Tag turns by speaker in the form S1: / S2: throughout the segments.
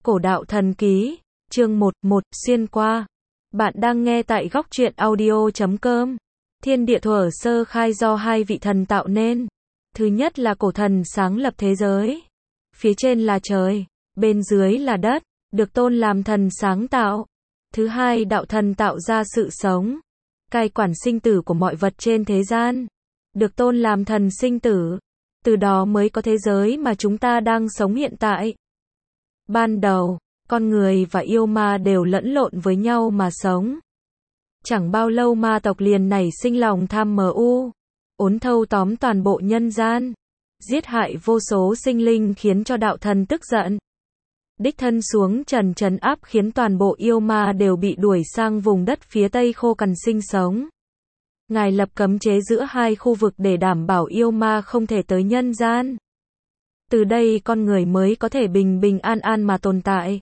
S1: Cổ đạo thần ký, chương 1, xuyên qua. Bạn đang nghe tại góc truyện audio.com. Thiên địa thuở sơ khai do hai vị thần tạo nên. Thứ nhất là cổ thần sáng lập thế giới. Phía trên là trời, bên dưới là đất, được tôn làm thần sáng tạo. Thứ hai, đạo thần tạo ra sự sống, cai quản sinh tử của mọi vật trên thế gian, được tôn làm thần sinh tử. Từ đó mới có thế giới mà chúng ta đang sống hiện tại. Ban đầu, con người và yêu ma đều lẫn lộn với nhau mà sống. Chẳng bao lâu ma tộc liền nảy sinh lòng tham mưu, uốn thâu tóm toàn bộ nhân gian, giết hại vô số sinh linh khiến cho đạo thần tức giận. Đích thân xuống trần trấn áp khiến toàn bộ yêu ma đều bị đuổi sang vùng đất phía tây khô cằn sinh sống. Ngài lập cấm chế giữa hai khu vực để đảm bảo yêu ma không thể tới nhân gian. Từ đây con người mới có thể bình bình an an mà tồn tại.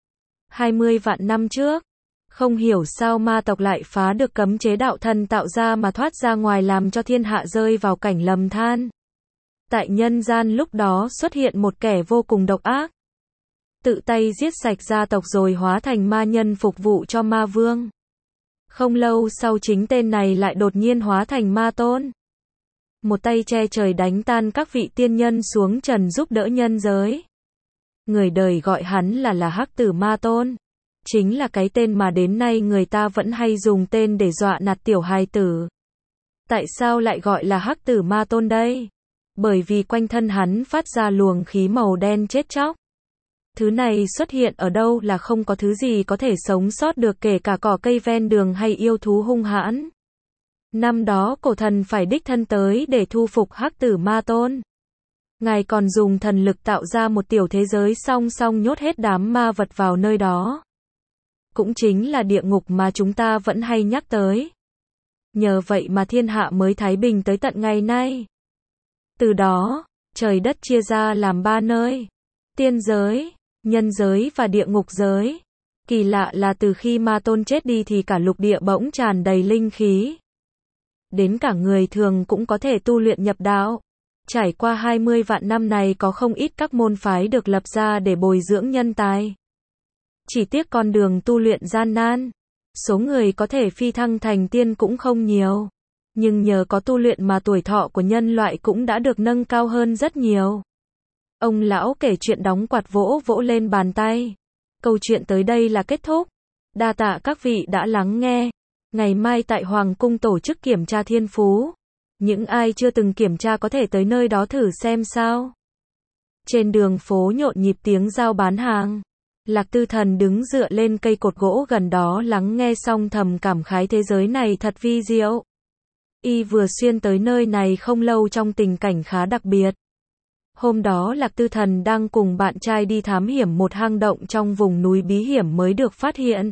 S1: 20 vạn năm trước, không hiểu sao ma tộc lại phá được cấm chế đạo thần tạo ra mà thoát ra ngoài làm cho thiên hạ rơi vào cảnh lầm than. Tại nhân gian lúc đó xuất hiện một kẻ vô cùng độc ác. Tự tay giết sạch gia tộc rồi hóa thành ma nhân phục vụ cho ma vương. Không lâu sau chính tên này lại đột nhiên hóa thành ma tôn. Một tay che trời đánh tan các vị tiên nhân xuống trần giúp đỡ nhân giới. Người đời gọi hắn là Hắc Tử Ma Tôn. Chính là cái tên mà đến nay người ta vẫn hay dùng tên để dọa nạt tiểu hài tử. Tại sao lại gọi là Hắc Tử Ma Tôn đây? Bởi vì quanh thân hắn phát ra luồng khí màu đen chết chóc. Thứ này xuất hiện ở đâu là không có thứ gì có thể sống sót được, kể cả cỏ cây ven đường hay yêu thú hung hãn. Năm đó cổ thần phải đích thân tới để thu phục Hắc Tử Ma Tôn. Ngài còn dùng thần lực tạo ra một tiểu thế giới song song nhốt hết đám ma vật vào nơi đó. Cũng chính là địa ngục mà chúng ta vẫn hay nhắc tới. Nhờ vậy mà thiên hạ mới thái bình tới tận ngày nay. Từ đó, trời đất chia ra làm ba nơi: tiên giới, nhân giới và địa ngục giới. Kỳ lạ là từ khi ma tôn chết đi thì cả lục địa bỗng tràn đầy linh khí. Đến cả người thường cũng có thể tu luyện nhập đạo. Trải qua 20 vạn năm này có không ít các môn phái được lập ra để bồi dưỡng nhân tài. Chỉ tiếc con đường tu luyện gian nan. Số người có thể phi thăng thành tiên cũng không nhiều. Nhưng nhờ có tu luyện mà tuổi thọ của nhân loại cũng đã được nâng cao hơn rất nhiều. Ông lão kể chuyện đóng quạt vỗ vỗ lên bàn tay. Câu chuyện tới đây là kết thúc. Đa tạ các vị đã lắng nghe. Ngày mai tại Hoàng Cung tổ chức kiểm tra thiên phú. Những ai chưa từng kiểm tra có thể tới nơi đó thử xem sao. Trên đường phố nhộn nhịp tiếng giao bán hàng. Lạc Tư Thần đứng dựa lên cây cột gỗ gần đó lắng nghe xong thầm cảm khái thế giới này thật vi diệu. Y vừa xuyên tới nơi này không lâu trong tình cảnh khá đặc biệt. Hôm đó Lạc Tư Thần đang cùng bạn trai đi thám hiểm một hang động trong vùng núi bí hiểm mới được phát hiện.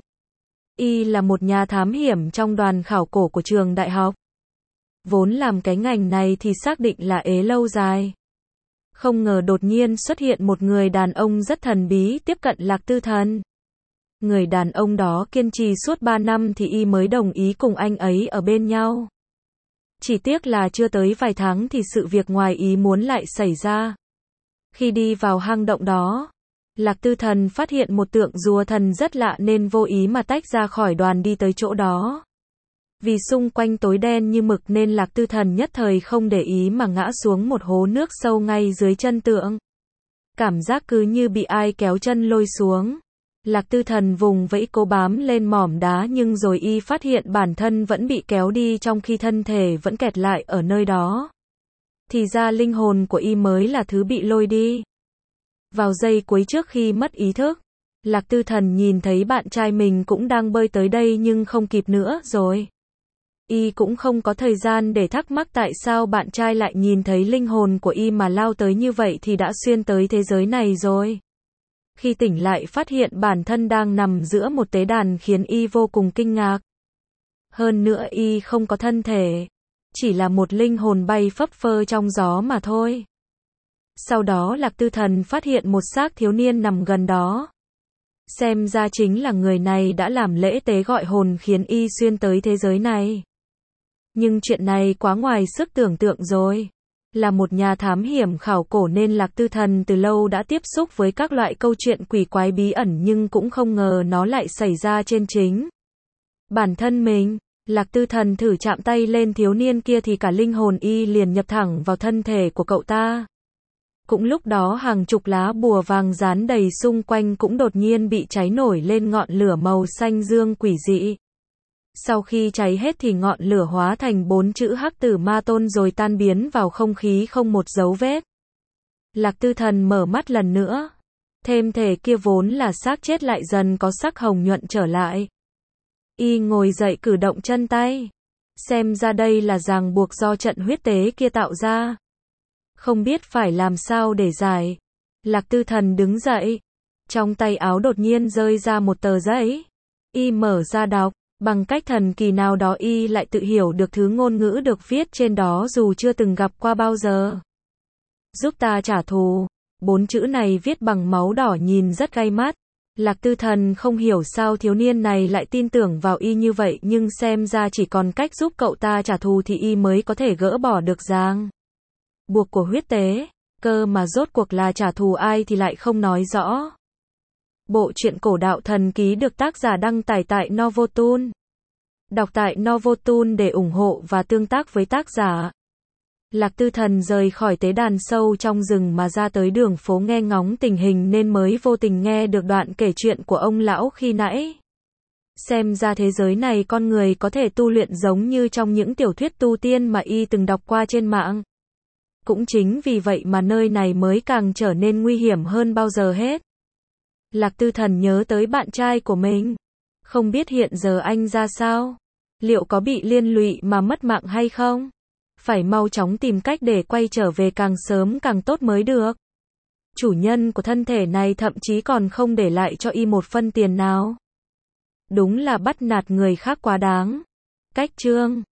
S1: Y là một nhà thám hiểm trong đoàn khảo cổ của trường đại học. Vốn làm cái ngành này thì xác định là ế lâu dài. Không ngờ đột nhiên xuất hiện một người đàn ông rất thần bí tiếp cận Lạc Tư Thần. Người đàn ông đó kiên trì suốt 3 năm thì y mới đồng ý cùng anh ấy ở bên nhau. Chỉ tiếc là chưa tới vài tháng thì sự việc ngoài ý muốn lại xảy ra. Khi đi vào hang động đó, Lạc Tư Thần phát hiện một tượng rùa thần rất lạ nên vô ý mà tách ra khỏi đoàn đi tới chỗ đó. Vì xung quanh tối đen như mực nên Lạc Tư Thần nhất thời không để ý mà ngã xuống một hố nước sâu ngay dưới chân tượng. Cảm giác cứ như bị ai kéo chân lôi xuống. Lạc Tư Thần vùng vẫy cố bám lên mỏm đá nhưng rồi y phát hiện bản thân vẫn bị kéo đi trong khi thân thể vẫn kẹt lại ở nơi đó. Thì ra linh hồn của y mới là thứ bị lôi đi. Vào giây cuối trước khi mất ý thức, Lạc Tư Thần nhìn thấy bạn trai mình cũng đang bơi tới đây nhưng không kịp nữa rồi. Y cũng không có thời gian để thắc mắc tại sao bạn trai lại nhìn thấy linh hồn của y mà lao tới như vậy thì đã xuyên tới thế giới này rồi. Khi tỉnh lại phát hiện bản thân đang nằm giữa một tế đàn khiến y vô cùng kinh ngạc. Hơn nữa y không có thân thể, chỉ là một linh hồn bay phấp phơ trong gió mà thôi. Sau đó Lạc Tư Thần phát hiện một xác thiếu niên nằm gần đó. Xem ra chính là người này đã làm lễ tế gọi hồn khiến y xuyên tới thế giới này. Nhưng chuyện này quá ngoài sức tưởng tượng rồi. Là một nhà thám hiểm khảo cổ nên Lạc Tư Thần từ lâu đã tiếp xúc với các loại câu chuyện quỷ quái bí ẩn nhưng cũng không ngờ nó lại xảy ra trên chính bản thân mình. Lạc Tư Thần thử chạm tay lên thiếu niên kia thì cả linh hồn y liền nhập thẳng vào thân thể của cậu ta. Cũng lúc đó hàng chục lá bùa vàng dán đầy xung quanh cũng đột nhiên bị cháy nổi lên ngọn lửa màu xanh dương quỷ dị. Sau khi cháy hết thì ngọn lửa hóa thành 4 chữ Hắc Tử Ma Tôn rồi tan biến vào không khí không một dấu vết. Lạc Tư Thần mở mắt lần nữa. Thêm thể kia vốn là xác chết lại dần có sắc hồng nhuận trở lại. Y ngồi dậy cử động chân tay. Xem ra đây là ràng buộc do trận huyết tế kia tạo ra. Không biết phải làm sao để giải. Lạc Tư Thần đứng dậy. Trong tay áo đột nhiên rơi ra một tờ giấy. Y mở ra đọc. Bằng cách thần kỳ nào đó y lại tự hiểu được thứ ngôn ngữ được viết trên đó dù chưa từng gặp qua bao giờ. Giúp ta trả thù. 4 chữ này viết bằng máu đỏ nhìn rất gay mắt. Lạc Tư Thần không hiểu sao thiếu niên này lại tin tưởng vào y như vậy nhưng xem ra chỉ còn cách giúp cậu ta trả thù thì y mới có thể gỡ bỏ được ràng buộc của huyết tế. Cơ mà rốt cuộc là trả thù ai thì lại không nói rõ. Bộ truyện cổ đạo thần ký được tác giả đăng tải tại Novotoon. Đọc tại Novotoon để ủng hộ và tương tác với tác giả. Lạc Tư Thần rời khỏi tế đàn sâu trong rừng mà ra tới đường phố nghe ngóng tình hình nên mới vô tình nghe được đoạn kể chuyện của ông lão khi nãy. Xem ra thế giới này con người có thể tu luyện giống như trong những tiểu thuyết tu tiên mà y từng đọc qua trên mạng. Cũng chính vì vậy mà nơi này mới càng trở nên nguy hiểm hơn bao giờ hết. Lạc Tư Thần nhớ tới bạn trai của mình. Không biết hiện giờ anh ra sao? Liệu có bị liên lụy mà mất mạng hay không? Phải mau chóng tìm cách để quay trở về càng sớm càng tốt mới được. Chủ nhân của thân thể này thậm chí còn không để lại cho y một phân tiền nào. Đúng là bắt nạt người khác quá đáng. Cách chương